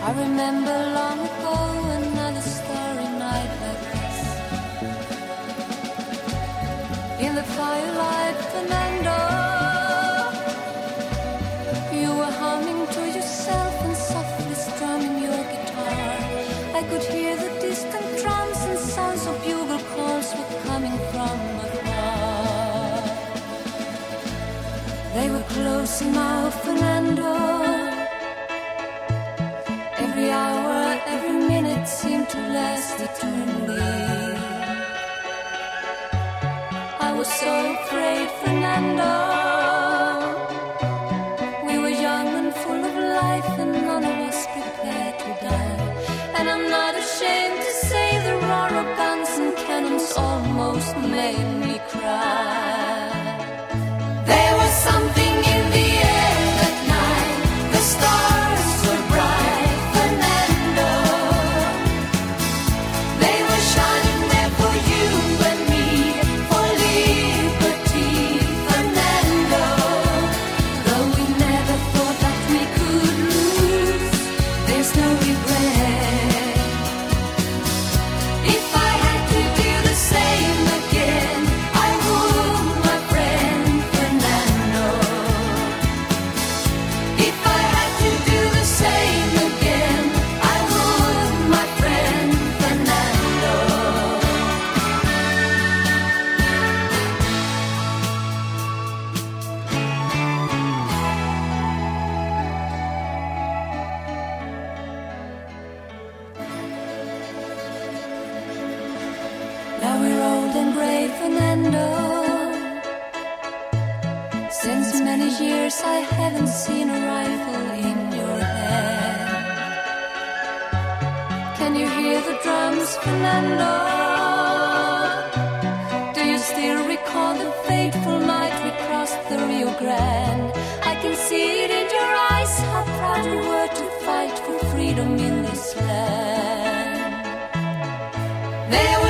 I remember long ago another starry night like this. In the firelight, Fernando, you were humming to yourself and softly strumming your guitar. I could hear the distant drums and sounds of bugle calls were coming from afar. They were close now, Fernando. Every hour, every minute seemed to last eternally. I was so afraid, Fernando. We were young and full of life, and none of us prepared to die. And I'm not ashamed to say the roar of guns and cannons almost made me cry. There was something in the air that night. The stars were bright, Fernando. They were shining there for you and me, for liberty, Fernando. Though we never thought that we could lose, there's no regret. If I had to do the same again, I would, my friend Fernando. If I had to do the same again, I would, my friend Fernando. Now we're old and gray, Fernando. Since many years I haven't seen a rifle in your hand. Can you hear the drums, Fernando? Do you still recall the fateful night we crossed the Rio Grande? I can see it in your eyes, how proud you were to fight for freedom in this land. There